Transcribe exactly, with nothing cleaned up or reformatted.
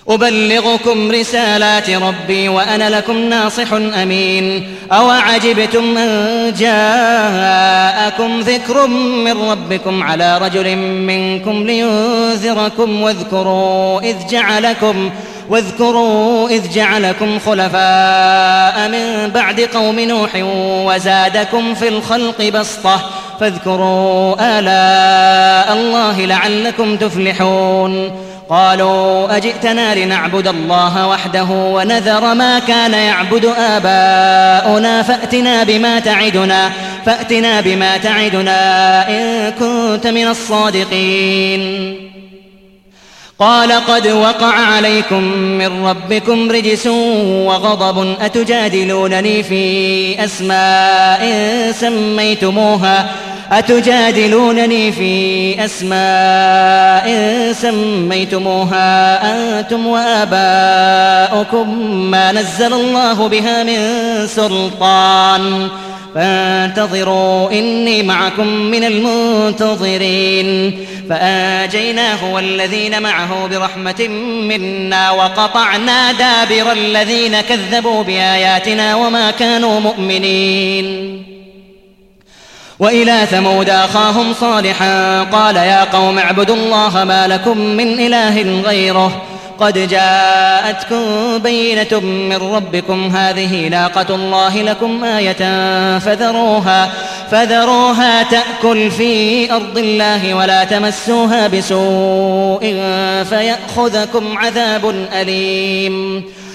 أبلغكم رسالات ربي وأنا لكم ناصح أمين. أوعجبتم أن جاءكم ذكر من ربكم على رجل منكم لينذركم واذكروا إذ جعلكم واذكروا إذ جعلكم خلفاء من بعد قوم نوح وزادكم في الخلق بسطة فاذكروا آلاء الله لعلكم تفلحون. قالوا أجئتنا لنعبد الله وحده ونذر ما كان يعبد آباؤنا فأتنا بما تعدنا فأتنا بما تعدنا إن كنت من الصادقين. قال قد وقع عليكم من ربكم رجس وغضب أتجادلونني في أسماء سميتموها أتجادلونني في أسماء سميتموها أنتم وآباؤكم ما نزل الله بها من سلطان فانتظروا إني معكم من المنتظرين. فآنجيناه والذين معه برحمة منا وقطعنا دابر الذين كذبوا بآياتنا وما كانوا مؤمنين. وإلى ثمود أخاهم صالحا قال يا قوم اعبدوا الله ما لكم من إله غيره قد جاءتكم بينة من ربكم هذه ناقة الله لكم آية فذروها, فذروها تأكل في أرض الله ولا تمسوها بسوء فيأخذكم عذاب أليم.